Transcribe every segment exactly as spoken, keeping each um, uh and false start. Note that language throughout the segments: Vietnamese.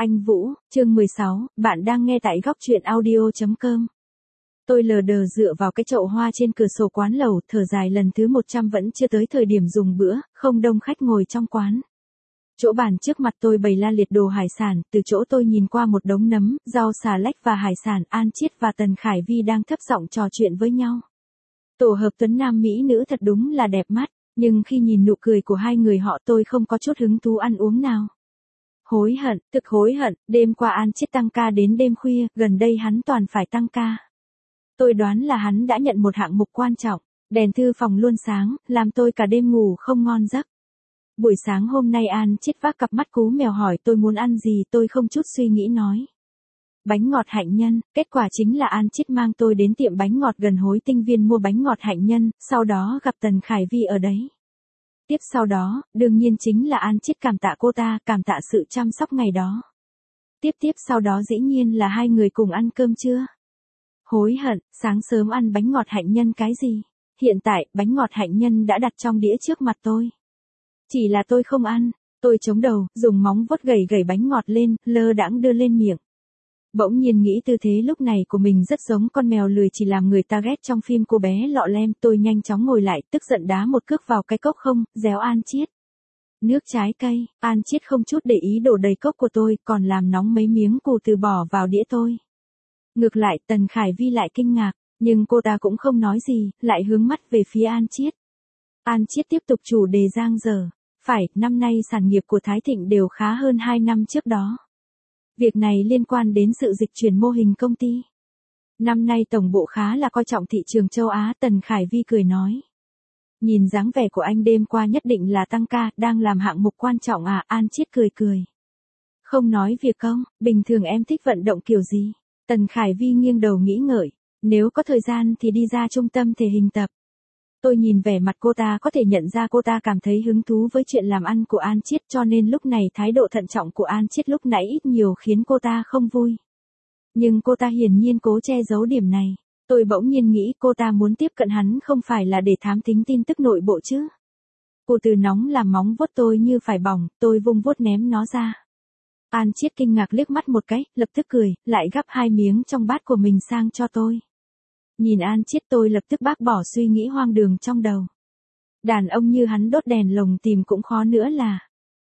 Anh Vũ, chương mười sáu, bạn đang nghe tại góc truyện audio chấm com. Tôi lờ đờ dựa vào cái chậu hoa trên cửa sổ quán lẩu, thở dài lần thứ một trăm vẫn chưa tới thời điểm dùng bữa, không đông khách ngồi trong quán. Chỗ bàn trước mặt tôi bày la liệt đồ hải sản, từ chỗ tôi nhìn qua một đống nấm, rau xà lách và hải sản, An Chiết và Tần Khải Vi đang thấp giọng trò chuyện với nhau. Tổ hợp tuấn nam mỹ nữ thật đúng là đẹp mắt, nhưng khi nhìn nụ cười của hai người họ tôi không có chút hứng thú ăn uống nào. Hối hận, thực hối hận, đêm qua An Chiết tăng ca đến đêm khuya, gần đây hắn toàn phải tăng ca. Tôi đoán là hắn đã nhận một hạng mục quan trọng, đèn thư phòng luôn sáng, làm tôi cả đêm ngủ không ngon giấc. Buổi sáng hôm nay An Chiết vác cặp mắt cú mèo hỏi tôi muốn ăn gì, tôi không chút suy nghĩ nói. Bánh ngọt hạnh nhân, kết quả chính là An Chiết mang tôi đến tiệm bánh ngọt gần Hối Tinh Viên mua bánh ngọt hạnh nhân, sau đó gặp Tần Khải Vi ở đấy. Tiếp sau đó, đương nhiên chính là An Chiết cảm tạ cô ta, cảm tạ sự chăm sóc ngày đó. Tiếp tiếp sau đó dĩ nhiên là hai người cùng ăn cơm trưa. Hối hận, sáng sớm ăn bánh ngọt hạnh nhân cái gì? Hiện tại, bánh ngọt hạnh nhân đã đặt trong đĩa trước mặt tôi. Chỉ là tôi không ăn, tôi chống đầu, dùng móng vuốt gẩy gẩy bánh ngọt lên, lơ đãng đưa lên miệng. Bỗng nhiên nghĩ tư thế lúc này của mình rất giống con mèo lười chỉ làm người ta ghét trong phim Cô Bé Lọ Lem. Tôi nhanh chóng ngồi lại, tức giận đá một cước vào cái cốc không, réo An Chiết. Nước trái cây, An Chiết không chút để ý đổ đầy cốc của tôi, còn làm nóng mấy miếng cù từ bỏ vào đĩa tôi. Ngược lại, Tần Khải Vi lại kinh ngạc, nhưng cô ta cũng không nói gì, lại hướng mắt về phía An Chiết. An Chiết tiếp tục chủ đề giang dở. Phải, năm nay sản nghiệp của Thái Thịnh đều khá hơn hai năm trước đó. Việc này liên quan đến sự dịch chuyển mô hình công ty. Năm nay tổng bộ khá là coi trọng thị trường châu Á, Tần Khải Vi cười nói. Nhìn dáng vẻ của anh đêm qua nhất định là tăng ca, đang làm hạng mục quan trọng à, An Chiết cười cười. Không nói việc công, bình thường em thích vận động kiểu gì? Tần Khải Vi nghiêng đầu nghĩ ngợi, nếu có thời gian thì đi ra trung tâm thể hình tập. Tôi nhìn vẻ mặt cô ta có thể nhận ra cô ta cảm thấy hứng thú với chuyện làm ăn của An Chiết, cho nên lúc này thái độ thận trọng của An Chiết lúc nãy ít nhiều khiến cô ta không vui. Nhưng cô ta hiển nhiên cố che giấu điểm này. Tôi bỗng nhiên nghĩ cô ta muốn tiếp cận hắn không phải là để thám thính tin tức nội bộ chứ. Cô từ nóng làm móng vuốt tôi như phải bỏng, tôi vung vuốt ném nó ra. An Chiết kinh ngạc liếc mắt một cái, lập tức cười, lại gắp hai miếng trong bát của mình sang cho tôi. Nhìn An Chiết tôi lập tức bác bỏ suy nghĩ hoang đường trong đầu. Đàn ông như hắn đốt đèn lồng tìm cũng khó nữa là.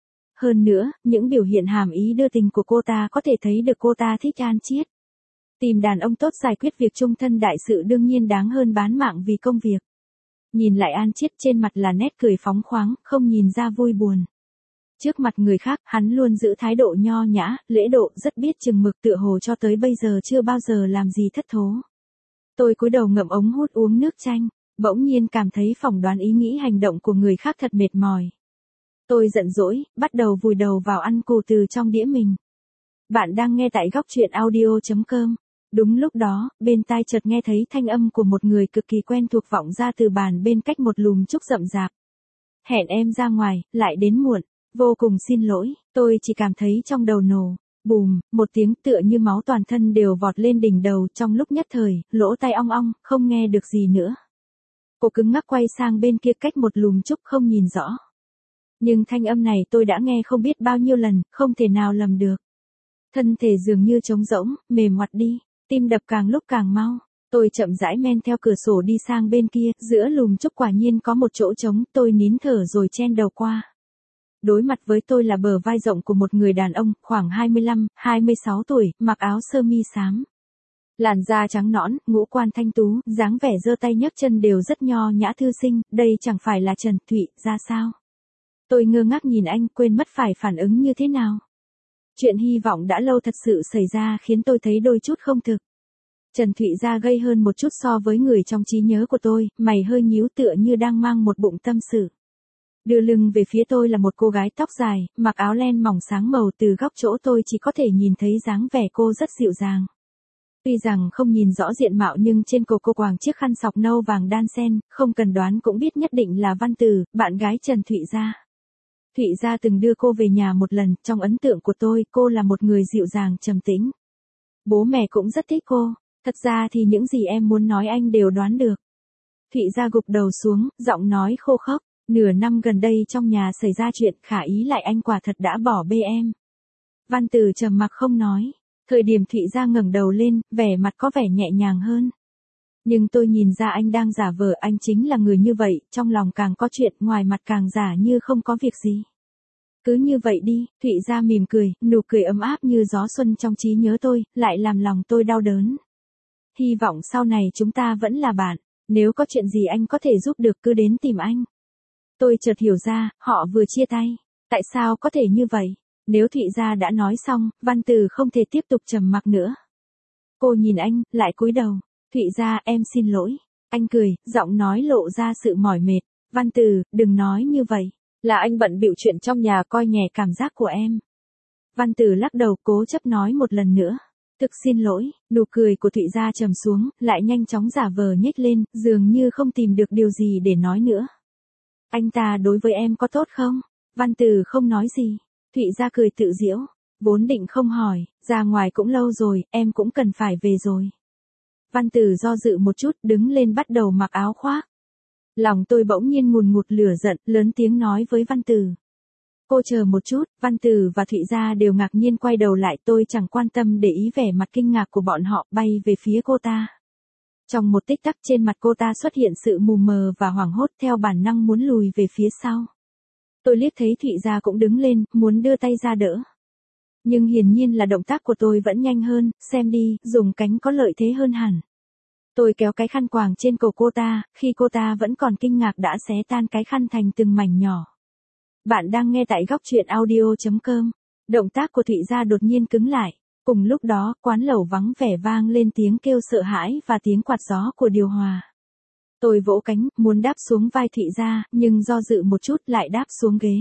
Hơn nữa, những biểu hiện hàm ý đưa tình của cô ta có thể thấy được cô ta thích An Chiết. Tìm đàn ông tốt giải quyết việc chung thân đại sự đương nhiên đáng hơn bán mạng vì công việc. Nhìn lại An Chiết trên mặt là nét cười phóng khoáng, không nhìn ra vui buồn. Trước mặt người khác, hắn luôn giữ thái độ nho nhã, lễ độ, rất biết chừng mực, tựa hồ cho tới bây giờ chưa bao giờ làm gì thất thố. Tôi cúi đầu ngậm ống hút uống nước chanh, bỗng nhiên cảm thấy phỏng đoán ý nghĩ hành động của người khác thật mệt mỏi. Tôi giận dỗi, bắt đầu vùi đầu vào ăn cù từ trong đĩa mình. Bạn đang nghe tại góc truyện audio chấm com. Đúng lúc đó, bên tai chợt nghe thấy thanh âm của một người cực kỳ quen thuộc vọng ra từ bàn bên cách một lùm trúc rậm rạp. Hẹn em ra ngoài, lại đến muộn, vô cùng xin lỗi, tôi chỉ cảm thấy trong đầu nổ. Bùm, một tiếng tựa như máu toàn thân đều vọt lên đỉnh đầu, trong lúc nhất thời, lỗ tai ong ong, không nghe được gì nữa. Cô cứng ngắc quay sang bên kia cách một lùm trúc không nhìn rõ. Nhưng thanh âm này tôi đã nghe không biết bao nhiêu lần, không thể nào lầm được. Thân thể dường như trống rỗng, mềm ngoặt đi, tim đập càng lúc càng mau. Tôi chậm rãi men theo cửa sổ đi sang bên kia, giữa lùm trúc quả nhiên có một chỗ trống, tôi nín thở rồi chen đầu qua. Đối mặt với tôi là bờ vai rộng của một người đàn ông, khoảng hai mươi lăm, hai mươi sáu tuổi, mặc áo sơ mi xám. Làn da trắng nõn, ngũ quan thanh tú, dáng vẻ giơ tay nhấc chân đều rất nho nhã thư sinh, đây chẳng phải là Trần Thụy, ra sao? Tôi ngơ ngác nhìn anh, quên mất phải phản ứng như thế nào. Chuyện hy vọng đã lâu thật sự xảy ra khiến tôi thấy đôi chút không thực. Trần Thụy da gây hơn một chút so với người trong trí nhớ của tôi, mày hơi nhíu tựa như đang mang một bụng tâm sự. Đưa lưng về phía tôi là một cô gái tóc dài, mặc áo len mỏng sáng màu, từ góc chỗ tôi chỉ có thể nhìn thấy dáng vẻ cô rất dịu dàng. Tuy rằng không nhìn rõ diện mạo nhưng trên cổ cô quàng chiếc khăn sọc nâu vàng đan sen, không cần đoán cũng biết nhất định là Văn Từ, bạn gái Trần Thụy Gia. Thụy Gia từng đưa cô về nhà một lần, trong ấn tượng của tôi, cô là một người dịu dàng trầm tĩnh. Bố mẹ cũng rất thích cô, thật ra thì những gì em muốn nói anh đều đoán được. Thụy Gia gục đầu xuống, giọng nói khô khốc. Nửa năm gần đây trong nhà xảy ra chuyện, khả ý lại anh quả thật đã bỏ bê em. Văn Tử trầm mặc không nói. Thời điểm Thụy Gia ngẩng đầu lên, vẻ mặt có vẻ nhẹ nhàng hơn. Nhưng tôi nhìn ra anh đang giả vờ, anh chính là người như vậy, trong lòng càng có chuyện, ngoài mặt càng giả như không có việc gì. Cứ như vậy đi, Thụy Gia mỉm cười, nụ cười ấm áp như gió xuân trong trí nhớ tôi, lại làm lòng tôi đau đớn. Hy vọng sau này chúng ta vẫn là bạn, nếu có chuyện gì anh có thể giúp được cứ đến tìm anh. Tôi chợt hiểu ra, họ vừa chia tay. Tại sao có thể như vậy? Nếu Thụy Gia đã nói xong, Văn Tử không thể tiếp tục trầm mặc nữa. Cô nhìn anh, lại cúi đầu. Thụy Gia, em xin lỗi. Anh cười, giọng nói lộ ra sự mỏi mệt. Văn Tử, đừng nói như vậy. Là anh bận bịu chuyện trong nhà, coi nhẹ cảm giác của em. Văn Tử lắc đầu, cố chấp nói một lần nữa. Thực xin lỗi. Nụ cười của Thụy Gia trầm xuống, lại nhanh chóng giả vờ nhếch lên, dường như không tìm được điều gì để nói nữa. Anh ta đối với em có tốt không? Văn Tử không nói gì. Thụy Gia cười tự giễu. Vốn định không hỏi, ra ngoài cũng lâu rồi, em cũng cần phải về rồi. Văn Tử do dự một chút, đứng lên bắt đầu mặc áo khoác. Lòng tôi bỗng nhiên ngùn ngụt lửa giận, lớn tiếng nói với Văn Tử. Cô chờ một chút. Văn Tử và Thụy Gia đều ngạc nhiên quay đầu lại, tôi chẳng quan tâm để ý vẻ mặt kinh ngạc của bọn họ, bay về phía cô ta. Trong một tích tắc trên mặt cô ta xuất hiện sự mù mờ và hoảng hốt, theo bản năng muốn lùi về phía sau. Tôi liếc thấy Thụy Gia cũng đứng lên, muốn đưa tay ra đỡ. Nhưng hiển nhiên là động tác của tôi vẫn nhanh hơn, xem đi, dùng cánh có lợi thế hơn hẳn. Tôi kéo cái khăn quàng trên cổ cô ta, khi cô ta vẫn còn kinh ngạc đã xé tan cái khăn thành từng mảnh nhỏ. Bạn đang nghe tại góc truyện audio chấm com. Động tác của Thụy Gia đột nhiên cứng lại. Cùng lúc đó, quán lẩu vắng vẻ vang lên tiếng kêu sợ hãi và tiếng quạt gió của điều hòa. Tôi vỗ cánh, muốn đáp xuống vai Thụy Gia, nhưng do dự một chút lại đáp xuống ghế.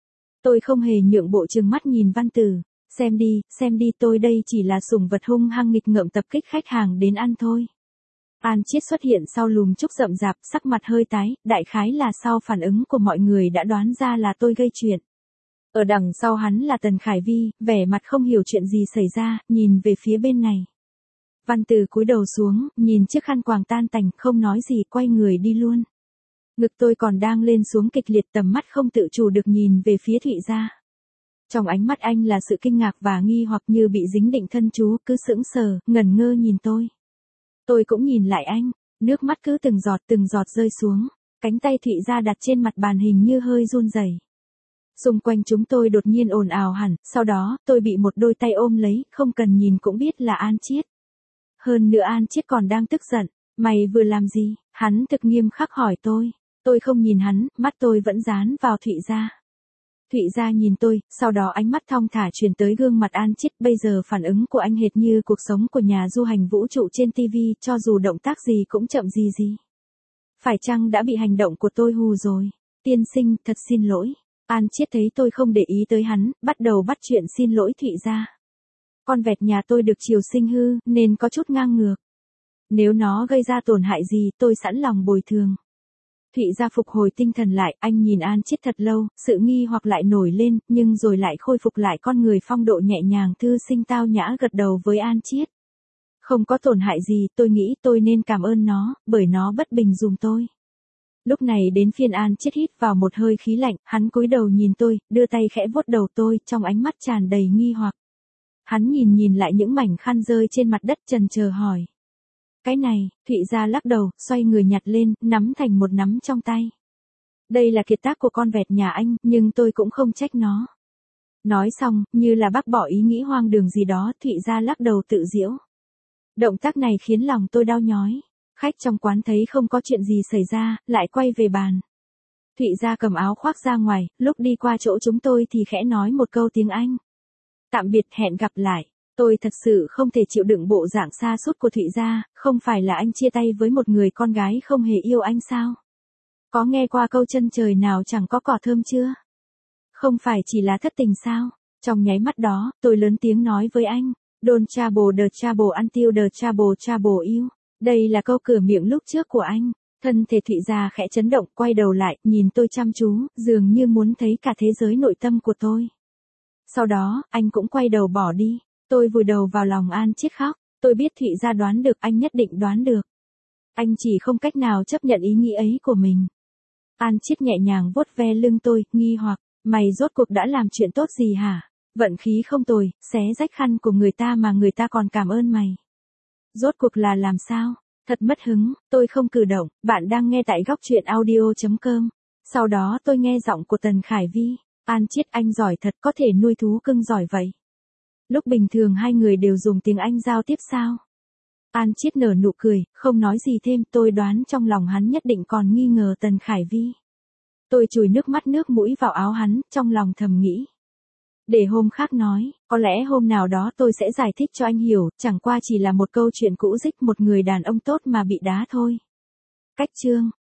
Tôi không hề nhượng bộ, trừng mắt nhìn Văn Tử. Xem đi, xem đi, tôi đây chỉ là sủng vật hung hăng nghịch ngợm tập kích khách hàng đến ăn thôi. An Chiết xuất hiện sau lùm trúc rậm rạp, sắc mặt hơi tái, đại khái là sau phản ứng của mọi người đã đoán ra là tôi gây chuyện. Ở đằng sau hắn là Tần Khải Vi, vẻ mặt không hiểu chuyện gì xảy ra, nhìn về phía bên này. Văn Tử cúi đầu xuống, nhìn chiếc khăn quàng tan tành, không nói gì, quay người đi luôn. Ngực tôi còn đang lên xuống kịch liệt, tầm mắt không tự chủ được nhìn về phía Thụy Gia. Trong ánh mắt anh là sự kinh ngạc và nghi hoặc, như bị dính định thân chú, cứ sững sờ, ngẩn ngơ nhìn tôi. Tôi cũng nhìn lại anh, nước mắt cứ từng giọt từng giọt rơi xuống, cánh tay Thụy Gia đặt trên mặt bàn hình như hơi run rẩy. Xung quanh chúng tôi đột nhiên ồn ào hẳn, sau đó, tôi bị một đôi tay ôm lấy, không cần nhìn cũng biết là An Chiết. Hơn nữa An Chiết còn đang tức giận. Mày vừa làm gì? Hắn thực nghiêm khắc hỏi tôi. Tôi không nhìn hắn, mắt tôi vẫn dán vào Thụy Gia. Thụy Gia nhìn tôi, sau đó ánh mắt thong thả chuyển tới gương mặt An Chiết. Bây giờ phản ứng của anh hệt như cuộc sống của nhà du hành vũ trụ trên ti vi, cho dù động tác gì cũng chậm gì gì. Phải chăng đã bị hành động của tôi hù rồi? Tiên sinh, thật xin lỗi. An Chiết thấy tôi không để ý tới hắn, bắt đầu bắt chuyện xin lỗi Thụy Gia. Con vẹt nhà tôi được chiều sinh hư, nên có chút ngang ngược. Nếu nó gây ra tổn hại gì, tôi sẵn lòng bồi thường. Thụy Gia phục hồi tinh thần lại, anh nhìn An Chiết thật lâu, sự nghi hoặc lại nổi lên, nhưng rồi lại khôi phục lại con người phong độ nhẹ nhàng thư sinh tao nhã, gật đầu với An Chiết. Không có tổn hại gì, tôi nghĩ tôi nên cảm ơn nó, bởi nó bất bình dùm tôi. Lúc này đến phiên An Chiết hít vào một hơi khí lạnh, hắn cúi đầu nhìn tôi, đưa tay khẽ vuốt đầu tôi, trong ánh mắt tràn đầy nghi hoặc. Hắn nhìn nhìn lại những mảnh khăn rơi trên mặt đất, chần chờ hỏi. Cái này, Thụy Gia lắc đầu, xoay người nhặt lên, nắm thành một nắm trong tay. Đây là kiệt tác của con vẹt nhà anh, nhưng tôi cũng không trách nó. Nói xong, như là bác bỏ ý nghĩ hoang đường gì đó, Thụy Gia lắc đầu tự giễu. Động tác này khiến lòng tôi đau nhói. Khách trong quán thấy không có chuyện gì xảy ra, lại quay về bàn. Thụy Gia cầm áo khoác ra ngoài, lúc đi qua chỗ chúng tôi thì khẽ nói một câu tiếng Anh. Tạm biệt, hẹn gặp lại. Tôi thật sự không thể chịu đựng bộ dạng sa sút của Thụy Gia, không phải là anh chia tay với một người con gái không hề yêu anh sao? Có nghe qua câu chân trời nào chẳng có cỏ thơm chưa? Không phải chỉ là thất tình sao? Trong nháy mắt đó, tôi lớn tiếng nói với anh, Don't trouble the trouble until the trouble trouble you. Đây là câu cửa miệng lúc trước của anh. Thân thể Thụy Gia khẽ chấn động, quay đầu lại, nhìn tôi chăm chú, dường như muốn thấy cả thế giới nội tâm của tôi. Sau đó, anh cũng quay đầu bỏ đi. Tôi vùi đầu vào lòng An Chiết khóc. Tôi biết Thụy Gia đoán được, anh nhất định đoán được. Anh chỉ không cách nào chấp nhận ý nghĩ ấy của mình. An Chiết nhẹ nhàng vuốt ve lưng tôi, nghi hoặc, mày rốt cuộc đã làm chuyện tốt gì hả? Vận khí không tồi, xé rách khăn của người ta mà người ta còn cảm ơn mày. Rốt cuộc là làm sao? Thật mất hứng, tôi không cử động, bạn đang nghe tại góc truyện audio.com. Sau đó tôi nghe giọng của Tần Khải Vi. An Chiết anh giỏi thật, có thể nuôi thú cưng giỏi vậy. Lúc bình thường hai người đều dùng tiếng Anh giao tiếp sao? An Chiết nở nụ cười, không nói gì thêm, tôi đoán trong lòng hắn nhất định còn nghi ngờ Tần Khải Vi. Tôi chùi nước mắt nước mũi vào áo hắn, trong lòng thầm nghĩ. Để hôm khác nói, có lẽ hôm nào đó tôi sẽ giải thích cho anh hiểu, chẳng qua chỉ là một câu chuyện cũ dích một người đàn ông tốt mà bị đá thôi. Cách chương